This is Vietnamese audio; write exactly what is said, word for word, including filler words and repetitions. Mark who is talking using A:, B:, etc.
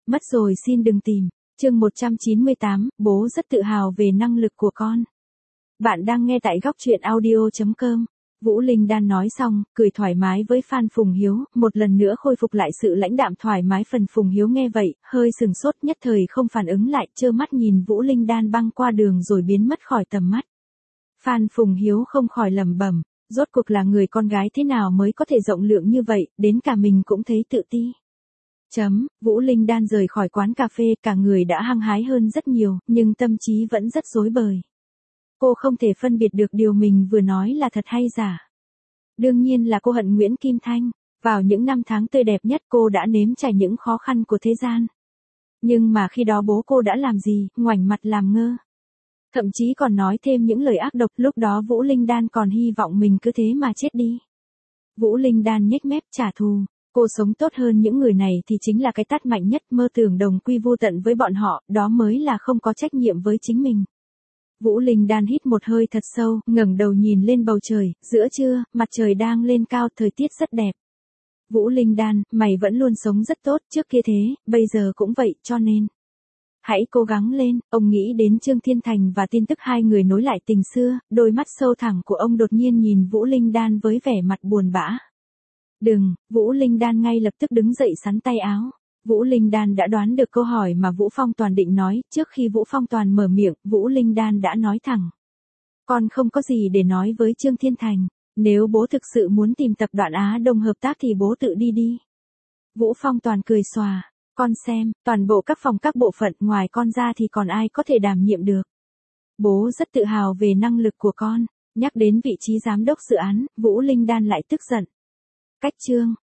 A: Mất rồi xin đừng tìm. Chương một trăm chín mươi tám, bố rất tự hào về năng lực của con. Bạn đang nghe tại góc truyện audio chấm com. Vũ Linh Đan nói xong, cười thoải mái với Phan Phùng Hiếu, một lần nữa khôi phục lại sự lãnh đạm thoải mái. Phần Phùng Hiếu nghe vậy, hơi sừng sốt, nhất thời không phản ứng lại, trơ mắt nhìn Vũ Linh Đan băng qua đường rồi biến mất khỏi tầm mắt. Phan Phùng Hiếu không khỏi lẩm bẩm, rốt cuộc là người con gái thế nào mới có thể rộng lượng như vậy, đến cả mình cũng thấy tự ti. Chấm, Vũ Linh Đan rời khỏi quán cà phê, cả người đã hăng hái hơn rất nhiều, nhưng tâm trí vẫn rất rối bời. Cô không thể phân biệt được điều mình vừa nói là thật hay giả. Đương nhiên là cô hận Nguyễn Kim Thanh. Vào những năm tháng tươi đẹp nhất cô đã nếm trải những khó khăn của thế gian. Nhưng mà khi đó bố cô đã làm gì, ngoảnh mặt làm ngơ. Thậm chí còn nói thêm những lời ác độc, lúc đó Vũ Linh Đan còn hy vọng mình cứ thế mà chết đi. Vũ Linh Đan nhếch mép trả thù. Cô sống tốt hơn những người này thì chính là cái tát mạnh nhất, mơ tưởng đồng quy vô tận với bọn họ, đó mới là không có trách nhiệm với chính mình. Vũ Linh Đan hít một hơi thật sâu, ngẩng đầu nhìn lên bầu trời, giữa trưa, mặt trời đang lên cao, thời tiết rất đẹp. Vũ Linh Đan, mày vẫn luôn sống rất tốt, trước kia thế, bây giờ cũng vậy, cho nên hãy cố gắng lên. Ông nghĩ đến Trương Thiên Thành và tin tức hai người nối lại tình xưa, đôi mắt sâu thẳm của ông đột nhiên nhìn Vũ Linh Đan với vẻ mặt buồn bã. Đừng, Vũ Linh Đan ngay lập tức đứng dậy xắn tay áo. Vũ Linh Đan đã đoán được câu hỏi mà Vũ Phong Toàn định nói, trước khi Vũ Phong Toàn mở miệng, Vũ Linh Đan đã nói thẳng. Con không có gì để nói với Trương Thiên Thành, nếu bố thực sự muốn tìm tập đoàn Á Đông hợp tác thì bố tự đi đi. Vũ Phong Toàn cười xòa, con xem, toàn bộ các phòng các bộ phận ngoài con ra thì còn ai có thể đảm nhiệm được. Bố rất tự hào về năng lực của con. Nhắc đến vị trí giám đốc dự án, Vũ Linh Đan lại tức giận. Cách Trương,